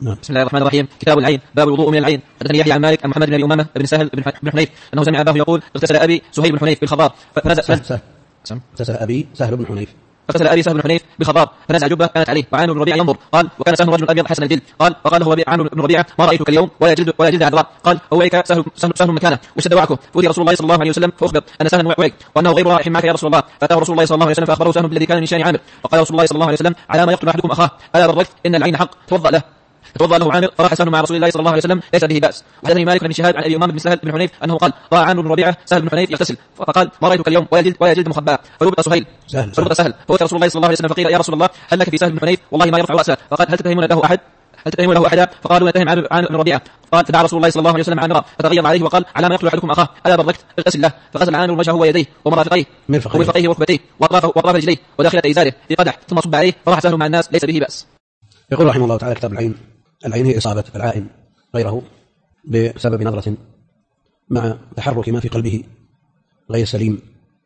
نعم. بسم الله الرحمن الرحيم. كتاب العين. باب الوضوء من العين. حدثني يحيى عن مالك عن محمد بن ابي امامه بن سهل بن حنيف انه سمع اباه يقول اغتسل ابي سهيل بن حنيف بالخضاب اغتسل ابي سهل بن حنيف فغسل ابي سهل بن حنيف بخضاب فنزع جبه كانت عليه وعامر بن ربيعه ينظر. قال وكان سهل رجل ابيض حسن الجلد. قال له عامر بن ربيعه ما رايتك اليوم ولا جلد عذراء. قال فوعك سهل مكانه واشتد وعكه فأتي رسول الله صلى الله عليه وسلم فاخبر ان سهلا وعك وانه غير رائح معك يا رسول الله. فاتاه رسول الله صلى الله عليه وسلم فاخبره سهل بالذي كان من شان عامر. وقال رسول الله صلى الله عليه وسلم على ما يقتل احدكم اخاه الا بركت ان العين حق توضأ له عامر فراح سهل مع رسول الله صلى الله عليه وسلم ليس به بأس. وحدثني مالك بن شهاب عن ابي امامه بن سهل بن حنيف انه قال راى عامر بن ربيعه سهل بن حنيف يغتسل فقال ما رايتك اليوم ولا جلد مخبأ فربط سهيل فربط سهل فأتى رسول الله صلى الله عليه وسلم فقيل يا رسول الله هل لك في سهل بن حنيف والله ما يرفع رأسه. فقال هل تتهمون له احدا فقالوا نتهم عامر بن ربيعه. قال فدعا رسول الله صلى الله عليه وسلم عامرا فتغير عليه وقال على ما يقتل احدكم اخاه الا بركت اغتسل له. فغسل عامر وجهه ويديه ومرافقيه وركبتيه واطراف رجليه وداخله ازاره في قدح ثم صب عليه فراح سهل مع الناس ليس به بأس. يقول رحمه الله تعالى كتاب العين. العين هي إصابة العائن غيره بسبب نظرة مع تحرك ما في قلبه غير سليم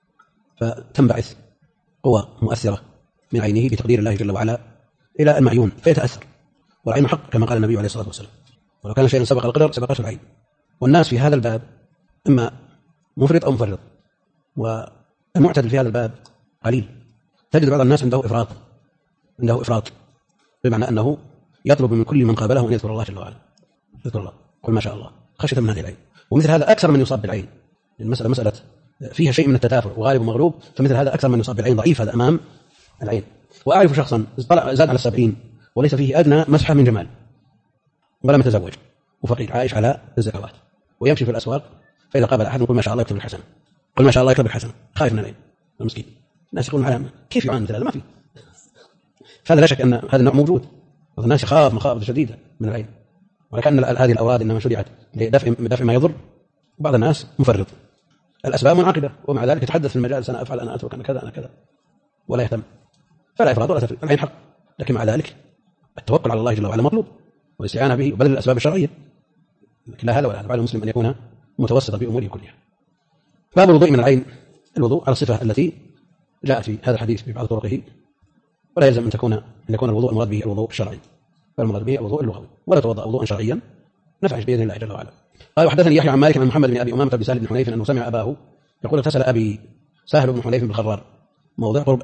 فتنبعث قوى مؤثرة من عينه بتقدير الله جل وعلا إلى المعيون فيتأثر. والعين حق كما قال النبي عليه الصلاة والسلام ولو كان شيء سبق القدر سبقته العين. والناس في هذا الباب إما مفرط أو مفرط والمعتدل في هذا الباب قليل. تجد بعض الناس عنده إفراط بمعنى أنه يطلب من كل من قابله أن يذكر الله جل وعلا يذكر الله قل ما شاء الله خشية من هذه العين. ومثل هذا أكثر من يصاب بالعين. المسألة مسألة فيها شيء من التدافع وغالب ومغلوب فمثل هذا أكثر من يصاب بالعين ضعيف هذا أمام العين. وأعرف شخصا زاد على 70 وليس فيه أدنى مسحة من جمال ولم يتزوج وفقير عايش على الزكوات ويمشي في الأسواق فإذا قابل أحد قل ما شاء الله يكتب الحسن قل ما شاء الله يكتب الحسن خايف من العين المسكين. الناس يقولون على كيف يعاني مثل هذا ما في. فهذا لا شك أن هذا النوع موجود. الناس يخاف مخاوف شديدة من العين ولكن هذه الأوراد إنما شرعت لدفع ما يضر. وبعض الناس مفرط الأسباب منعقدة ومع ذلك يتحدث في المجال أنا أفعل أنا أترك أنا كذا أنا كذا ولا يهتم. فلا إفراط ولا تفريط. العين حق لكن مع ذلك التوكل على الله جل وعلا مطلوب والاستعانة به وبذل الأسباب الشرعية. لكن لا هذا ولا هذا. على المسلم أن يكون متوسطا في أموره كلها. باب الوضوء من العين. الوضوء على الصفة التي جاءت في هذا الحديث في بعض طرقه ولا يلزم أن يكون الوضوء المراد به الوضوء الشرعي فالمراد به الوضوء اللغوي. ولا توضأ وضوءا شرعيا نفعش بإذن الله جل وعلا. قال وحدثني يحيى عن مالك عن محمد بن أبي أمامة بن سهل بن حنيف أنه سمع أباه يقول اغتسل أبي سهل بن حنيف بالخرار موضع قرب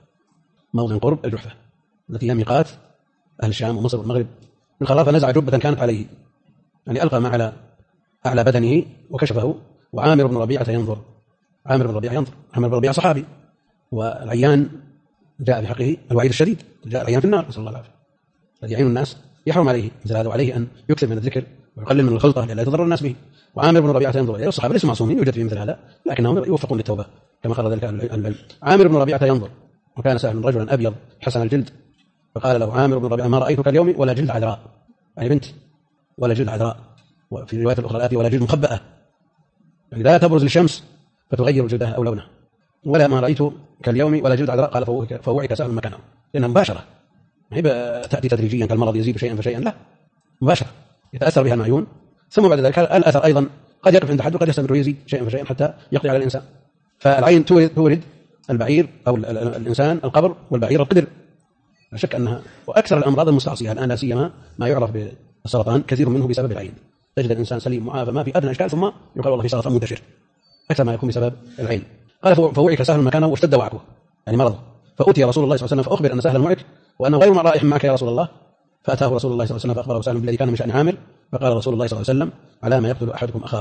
الجحفة التي هي ميقات أهل الشام ومصر والمغرب. بالخرار فنزع جبة كانت عليه يعني ألقى ما على أعلى بدنه وكشفه. وعامر بن ربيعة ينظر. عامر بن ربيعة صحابي والعيان جاء في حقه الوعيد الشديد. جاء العيان في النار نسأل الله العافية. الذي يعين الناس يحرم عليه مثل هذا وعليه أن يكثر من الذكر ويقلل من الخلطة لئلا يتضرر الناس به. وعامر بن ربيعة ينظر إليه. الصحابة ليسوا معصومين يوجد فيه مثل هذا لكنهم يوفقون للتوبة كما قال ذلك العلم. عامر بن ربيعة ينظر وكان سهل رجلا أبيض حسن الجلد فقال له عامر بن ربيعة ما رأيتك اليوم ولا جلد عذراء يعني بنت ولا جلد عذراء. وفي الرواية الأخرى الآتي ولا جلد مخبأة يعني لا تبرز للشمس فتغير جلدها أو لونه ولا ما رأيت كاليوم ولا جلد عذراء. قال فوعك سهل مكانه لأنها مباشرة هي تأتي تدريجيا كالمرض يزيد شيئا فشيئا لا مباشرة يتأثر بها المعيون ثم بعد ذلك الأثر أيضا قد يقف عند حد وقد يستمر ويزيد شيئا فشيئا حتى يقضي على الإنسان. فالعين تورد البعير أو الإنسان القبر والبعير القدر لا شك أنها وأكثر الأمراض المستعصية الآن لا سيما ما يعرف بالسرطان كثير منه بسبب العين. تجد الإنسان سليم معافى ما في أدنى إشكال ثم يقال والله في سرطان منتشر أكثر ما يكون بسبب العين. قال فوعك سهل مكانه واشتد وعكه يعني مرضه. فأتي رسول الله صلى الله عليه وسلم فأخبر أن سهل موعك وأنه غير رائح معك يا رسول الله. فأتاه رسول الله صلى الله عليه وسلم فأخبره سهل بالذي كان من شأن عامر. فقال رسول الله صلى الله عليه وسلم على ما يقتل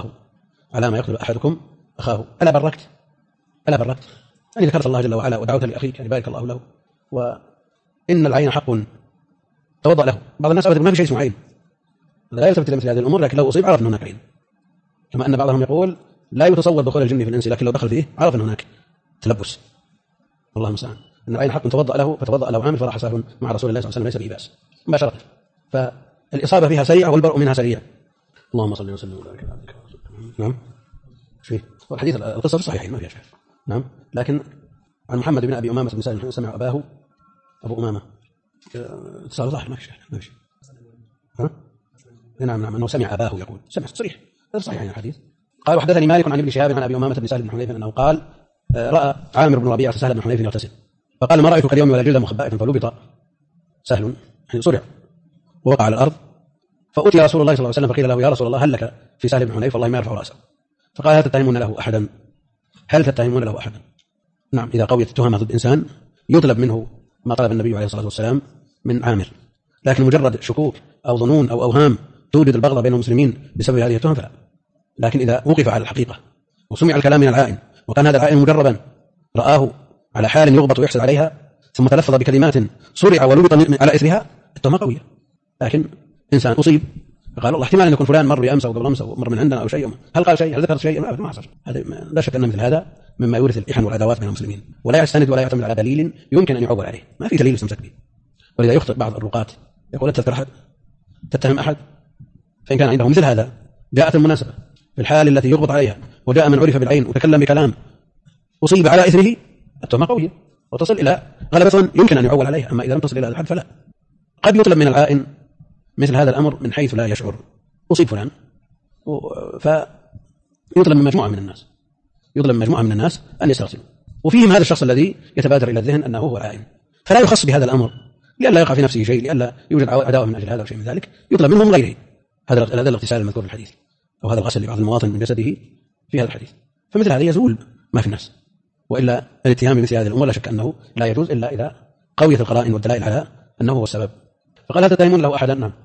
أحدكم أخاه ألا بركت يعني ذكرت الله جل وعلا ودعوت لأخيك يعني بارك الله له وإن العين حق توضأ له. بعض الناس أبدا ما في شيء اسمه عين لا يلتفت إلى مثل هذه الأمور لكن لو أصيب عرف أن هناك عين. كما أن بعضهم يقول لا يتصور دخول الجن في الإنس لكن لو دخل فيه عرف أن هناك تلبس. والله المستعان. أن العين حق توضأ له فتوضأ له عامر فراح سهل مع رسول الله صلى الله عليه وسلم ليس به بأس مباشرة. فالإصابة فيها سريعة والبرء منها سريع. اللهم صل وسلم وبارك على عبدك ورسولك. نعم فيه والحديث القصة في الصحيحين ما فيها شيء. نعم لكن عن محمد بن أبي أمامة بن سهل سمع أباه أبو أمامة اتصال ظاهر ما في شيء. نعم أنه سمع أباه يقول سمع صريح هذا صحيح يعني الحديث. قال وحدثني مالك عن ابن شهاب عن أبي أمامة بن سهل بن حنيف أنه قال رأى عامر بن ربيعة سهل بن حنيف يغتسل فقال ما رأيتك اليوم ولا جلد مخبأة فلبط سهل يعني صرع ووقع على الأرض فأتي رسول الله صلى الله عليه وسلم فقيل له يا رسول الله هل لك في سهل بن حنيف والله ما يرفع رأسه، فقال هل تتهمون له أحدا؟ هل تتهمون له أحدا؟ نعم، إذا قويت التهمة ضد إنسان يطلب منه ما طلب النبي عليه الصلاة والسلام من عامر، لكن مجرد شكوك أو ظنون أو أوهام تولد البغضة بين المسلمين بسبب هذه التهم فلا. لكن إذا وقف على الحقيقة وسمع الكلام من العائن وكان هذا العائن مجربا رآه على حال يغبط ويحسد عليها ثم تلفظ بكلمات صرع ولبط على إثرها، التهمة قوية. لكن إنسان أصيب فقال والله احتمال أن يكون فلان مر بأمس أو قبل أمس أو مر من عندنا أو شيء، هل قال شيء؟ هل ذكر شيء؟ ما حصل. هذا لا شك أن مثل هذا مما يورث الإحن والعداوات بين المسلمين، ولا يستند ولا يعتمد على دليل يمكن أن يعول عليه، ما في دليل يستمسك به. ولذا يخطئ بعض الرقاة يقول لا تذكر أحد، تتهم أحد، فإن كان عنده مثل هذا جاءت المناسبة في الحال التي يغبط عليها وجاء من عرف بالعين وتكلم بكلام أصيب على إثره، التهمة قوية وتصل إلى غلبة يمكن أن يعول عليها. أما إذا لم تصل إلى هذا الحد فلا. قد يطلب من العائن مثل هذا الأمر من حيث لا يشعر، أصيب فلان فيطلب من مجموعة من الناس، يطلب من مجموعة من الناس أن يستغسلوا، وفيهم هذا الشخص الذي يتبادر إلى الذهن أنه هو العائن، فلا يخص بهذا الأمر لئلا يقع في نفسه شيء، لئلا يوجد عداوة من أجل هذا أو شيء من ذلك، يطلب منهم غيره هذا الاغتسال المذكور في الحديث أو هذا الغسل لبعض المواطن من جسده في هذا الحديث. فمثل هذا يزول ما في الناس. وإلا الاتهام بمثل هذه الأمور لا شك أنه لا يجوز إلا إذا قويت القرائن والدلائل على أنه هو السبب. فقال هل تتهمون له أحدا؟ نعم.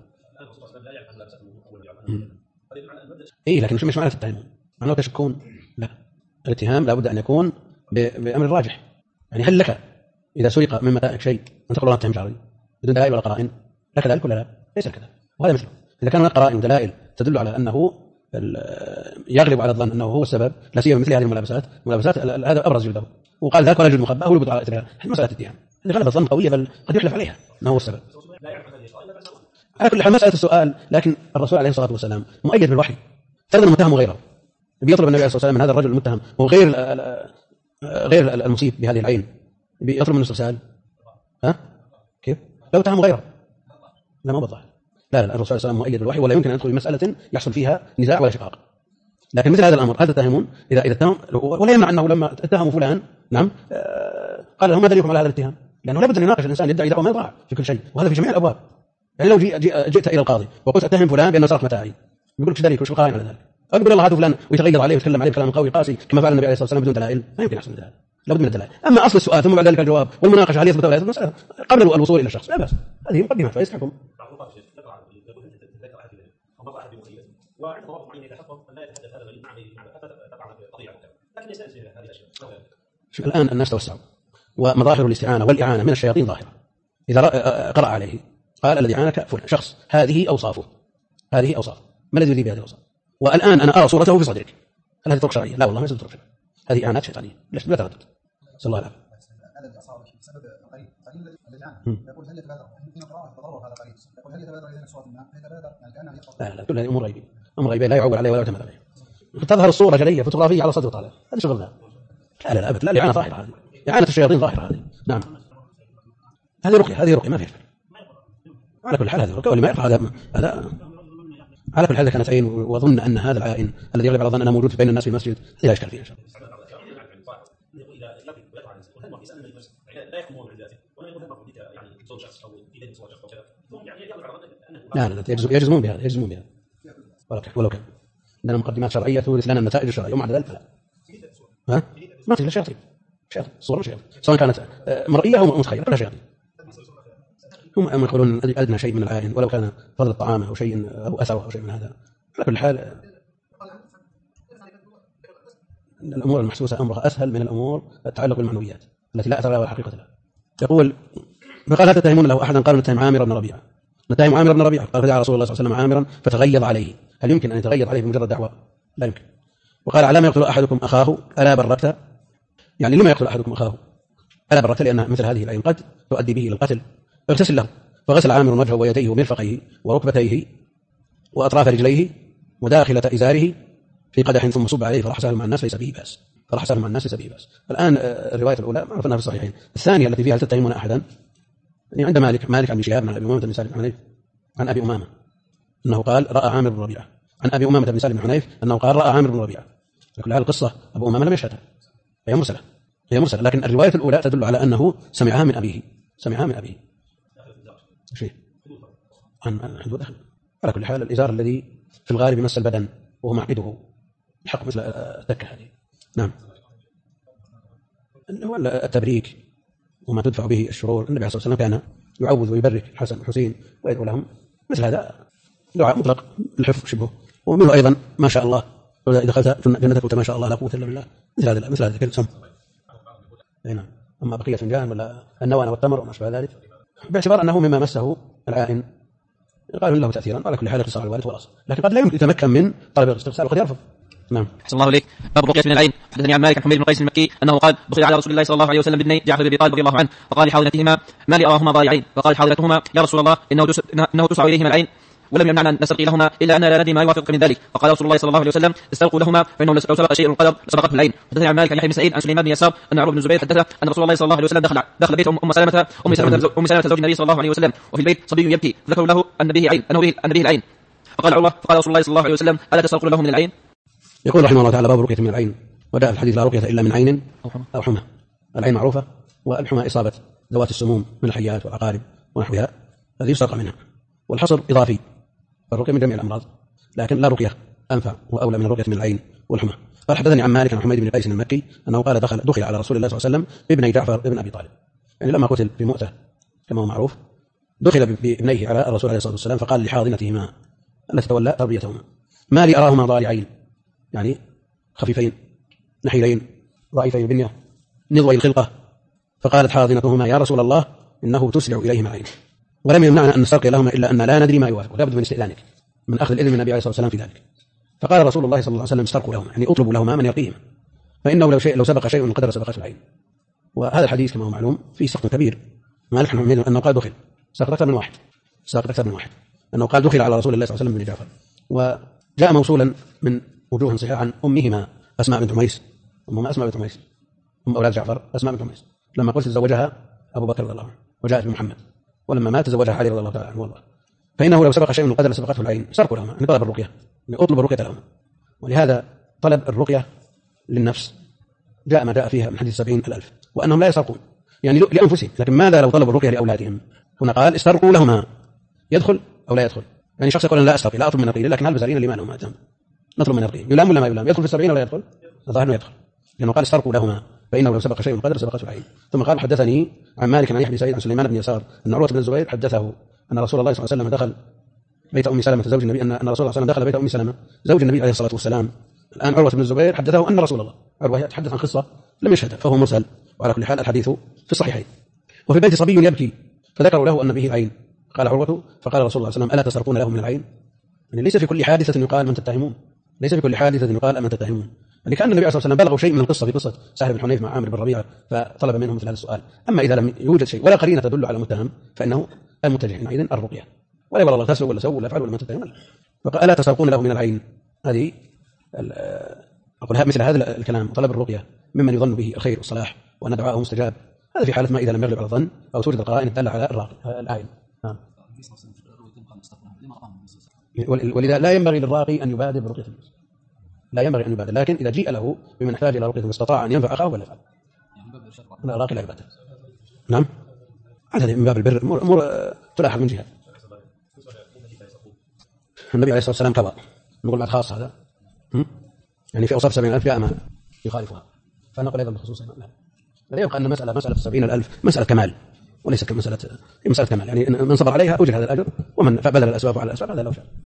لكن مش معنى تتهمون، معنى تشكون، لا، الاتهام لا بد أن يكون بأمر راجح. يعني هل لك إذا سرق من متاعك شيء أن تقول لا تتهم شرعي بدون دلائل ولا قرائن؟ لك ذلك ولا لا؟ ليس كذا. وهذا مثله إذا كان هناك قرائن ودلائل تدل على أنه يغلب على الظن أنه هو السبب، لا سيما مثل هذه الملابسات هذا أبرز جلده وقال ذاك ولا يجوز مخبأه ولبط على إثرها، مسألة اتهام هذه غلبة الظن قوية، بل قد يحلف عليها أنه هو السبب. على كل حال مسألة السؤال، لكن الرسول عليه الصلاة والسلام مؤيد بالوحي، فرض المتهم غيره، بيطلب النبي عليه الصلاة والسلام من هذا الرجل المتهم وغير غير المصيب بهذه العين بيطلب منه استرسال، كيف؟ لو اتهم غيره لا ما بضح. لا الرسول عليه الصلاة والسلام مؤيد بالوحي ولا يمكن أن يدخل في مسألة يحصل فيها نزاع ولا شقاق. لكن مثل هذا الأمر هل تتهمون إذا اتهم، ولا يمنع أنه لما اتهموا فلان نعم قال لهم ما دليلكم على هذا الاتهام، لأنه لابد أن يناقش الإنسان يدعي دعوة ما يضاع في كل شيء، وهذا في جميع الأبواب. يعني لو جئت إلى القاضي وقلت أتهم فلان بأنه سرق متاعي، يقول لك دليلك وش القائم على ذلك؟ أقول الله هذا فلان ويتغير عليه ويتكلم عليه بكلام قوي قاسي كما فعل النبي عليه الصلاة والسلام بدون دلائل، ما يمكن يحصل ذلك، لابد من الدلائل. أما أصل السؤال ثم بعد ذلك الجواب والمناقشة هل يثبت ولا يثبت قبل الوصول إلى الشخص لا بأس، هذه مقدمات فيسحكم. الآن الناس توسعوا ومظاهر الاستعانة والإعانة من الشياطين ظاهرة. إذا قرأ عليه قال الذي عانك فلان شخص، هذه أوصافه ما الذي يريد بهذه الأوصاف؟ والآن أنا أرى صورته في صدرك، هل هذه طرق شرعية؟ لا والله ما طرق شرعية، هذه إعانات شيطانية، لا تردد. صلى الله عليه وسلم. الذي أصابك بسبب قريب الذي عانك يقول هل يتبادر حين قرأه تضرر هذا قريب، يقول هل يتبادر إلى صورة ما يتبادر يعني كأنه يقرأ. لا كل هذه أمور غيبية، أمر غيبية لا يعول عليه ولا يعتمد عليه. تظهر الصورة جلية فوتوغرافية على صدر طالع، هذا شغلنا. لا أبد، لا الإعانة ظاهرة، هذه إعانة الشياطين ظاهرة هذه. نعم هذه رقية ما فيها. على كل حال هذه رقية، ولما يقع هذا على كل حال كانت عين وظن أن هذا العائن الذي يغلب على ظن أنه موجود بين الناس في المسجد لا إشكال فيه إن شاء الله. لا يجزمون بهذا ولو كان لنا مقدمات شرعية تورث لنا النتائج الشرعية ومع ذلك فلا. ما تجد شياطين صورة شياطين سواء كانت مرئية أو متخيلة كلها شياطين. هم يقولون أدنى شيء من العائن ولو كان فضل الطعام أو شيء أو أثره أو شيء من هذا. على كل حال الأمور المحسوسة أمرها أسهل من الأمور تتعلق بالمعنويات التي لا أثر لها ولا حقيقة لها. يقول فقال هل تتهمون له أحدا؟ قالوا نتهم عامر بن ربيعة. نتهم عامر بن ربيعة. قال فدعا رسول الله صلى الله عليه وسلم عامرا فتغيظ عليه. هل يمكن أن يتغيظ عليه بمجرد دعوة؟ لا يمكن. وقال على ما يقتل أحدكم أخاه ألا بركت؟ يعني لما يقتل أحدكم أخاه ألا بركت؟ لأن مثل هذه العين قد تؤدي به إلى القتل. اغتسل له. فغسل عامر وجهه ويديه ومرفقيه وركبتيه وأطراف رجليه وداخلة إزاره في قدح ثم صب عليه فرح سهل مع الناس ليس به بأس. الآن الرواية الأولى معروف أنها في الصحيحين. الثانية التي فيها هل تتهمون أحدا يعني عند مالك عن شهاب عن أبي أمامة بن سالم بن حنيف عن أبي أمامة أنه قال رأى عامر بن ربيعة عن أبي أمامة بن سالم بن حنيف أنه قال رأى عامر بن ربيعة. لكن هذه القصة أبو أمامة لم يشهدها، هي مرسلة لكن الرواية الأولى تدل على أنه سمعها من أبيه شيء عن حدود أخي على كل حال الإزار الذي في الغالب يمس البدن وهو معقده الحق مثل التكة هذه. نعم. هو التبريك وما تدفع به الشرور. النبي صلى الله عليه وسلم كان يعوذ ويبرك الحسن والحسين ويدعو لهم، مثل هذا دعاء مطلق الحفظ شبهه. ومنه أيضا ما شاء الله، إذا دخلت جنتك قلت ما شاء الله لا قوة إلا بالله، مثل هذا السم. نعم. أما بقية فنجان ولا النوى والتمر وما شابه ذلك، باعتبار أنه مما مسه العائن قالوا له تأثيرا، على كل حال اتصال الوالد والأصل، لكن قد لا يمكن يتمكن من طلب الاستغسال وقد يرفض. نعم. أحسن الله إليك. باب الرقية من العين. حدثني عن مالك عن حميد بن قيس المكي أنه قال دخل على رسول الله صلى الله عليه وسلم بابني جعفر بن أبي طالب رضي الله عنه، فقال لحاضنتهما ما لي أراهما ضائعين، فقال حاضنتهما يا رسول الله إنه تسع إليهما العين ولم يمنعنا أن نسترقي لهما إلا أننا لا ندري ما يوافق من ذلك، فقال رسول الله صلى الله عليه وسلم استرقوا لهما فإنه لو سبق شيء القدر سبقته العين. حدثني عن مالك عن يحيى بن سعيد عن سليمان بن يسار أن عروة بن الزبير حدثه أن رسول الله صلى الله عليه وسلم دخل بيت أم سلمة زوج النبي صلى الله عليه وسلم وفي البيت صبي يبكي، ذكروا له أن به عين، أن به العين، فقال عروة فقال رسول الله صلى الله عليه وسلم ألا تسترقوا له من العين؟ يقول رحمه الله تعالى باب الرقية من العين. وداء الحديث لا رقية إلا من عين أو حمى. العين معروفة، والحمى إصابة ذوات السموم من الحيات والعقارب ونحوها الذي يسترقى منها، والحصر إضافي، فالرقية من جميع الأمراض، لكن لا رقية أنفع وأولى من الرقية من العين والحمى. قال حدثني عن مالك عن حميد بن قيس المكي أنه قال دخل على رسول الله صلى الله عليه وسلم بابن جعفر بن أبي طالب، يعني لما قتل في مؤتة كما هو معروف دخل بابنيه على الرسول عليه الصلاة والسلام، فقال لحاضنتهما التي تولى تربيتهما ما لي أراهما ضارعين، يعني خفيفين نحيلين ضعيفين البنية نضوي الخلقة، فقالت حاضنتهما يا رسول الله إنه تسرع إليهما عين ولم يمنعنا أن نسترقي لهما إلا أن لا ندري ما يوافق، لابد من استئذانك، من أخذ الإذن من النبي عليه الصلاة والسلام في ذلك. فقال رسول الله صلى الله عليه وسلم استرقوا لهما، يعني اطلبوا لهما من يقيهما، فإنه لو سبق شيء من قدر سبقته العين. وهذا الحديث كما هو معلوم فيه سقط كبير. مالك أنه قال دخل سقط أكثر من واحد أنه قال دخل على رسول الله صلى الله عليه وسلم بن جعفر، وجاء موصولا من وجوه صحيحة عن أمهما أسماء بنت عميس، أم أولاد جعفر أسماء بنت عميس، لما قلت تزوجها أبو بكر رضي الله عنه وجاءت بمحمد، ولما مات تزوجها علي رضي الله تعالى عنه والله. فإنه لو سبق شيء من القدر لسبقته العين، سرقوا لهما، يعني طلب الرقية، يعني أطلب الرقية لهما. ولهذا طلب الرقية للنفس جاء ما جاء فيها من حديث 70,000 وأنهم لا يسرقون يعني لأنفسهم، لكن ماذا لو طلبوا الرقية لأولادهم؟ هنا قال استرقوا لهما، يدخل أو لا يدخل؟ يعني شخص يقول أنا لا أسترقي، لا أطلب من الرقية، لكن هل بزارين لما لهم أتم نطلب من الرقية، يلام ولا ما يلام؟ يدخل في 70 ولا يدخل؟ الظاهر أنه يدخل، لأنه قال استرقوا لهما فإنه لو سبق شيء من القدر سبقته العين. ثم قال حدثني عن مالك عن يحيى بن سعيد عن سليمان بن يسار أن عروة بن الزبير حدثه أن رسول الله صلى الله عليه وسلم دخل بيت أم سلمة زوج النبي، أن رسول الله صلى الله عليه وسلم دخل بيت أم سلمة زوج النبي عليه الصلاة والسلام. الآن عروة بن الزبير حدثه أن رسول الله، عروة يتحدث عن قصة لم يشهدها فهو مرسل، وعلى كل حال الحديث في الصحيحين. وفي البيت صبي يبكي فذكروا له أن به العين، قال عروة فقال رسول الله صلى الله عليه وسلم ألا تسرقون له من العين؟ يعني ليس في كل حادثة يقال من تتهمون، ليس في كل حادثة يقال من تتهمون، يعني كأن النبي صلى الله عليه وسلم بلغوا شيء من القصة في قصة سهل بن حنيف مع عامر بن ربيعة فطلب منهم مثل هذا السؤال. أما إذا لم يوجد شيء ولا قرينة تدل على متهم فإنه المتجه حينئذ الرقية، ولا يقول الله تسلوا ولا سووا ولا فعلوا ولا ما تتهمون. فقال ألا تسرقون له من العين، هذه أقول مثل هذا الكلام طلب الرقية ممن يظن به الخير والصلاح وأن دعاءه مستجاب، هذا في حالة ما إذا لم يغلب على الظن أو توجد القرائن الدالة على العين. نعم. ولذا لا ينبغي للراقي أن يبادر برقية الناس، لا ينبغي أن يبادر، لكن إذا جيء له بمن يحتاج إلى رقية استطاع أن ينفع أخاه ولا يفعل، لا الراقي لا يبادر. نعم. هذا من باب البر، أمور تلاحظ من جهة. النبي عليه الصلاة والسلام قضى، نقول بعد خاص هذا يعني في أوصاف 70,000 جاء ما يخالفها، فنقول أيضا بخصوص لا يبقى أن مسألة 70,000 مسألة كمال وليس كمسألة كمال، يعني من صبر عليها أجر هذا الأجر، ومن فبذل الأسباب على الأسباب هذا لا شأن.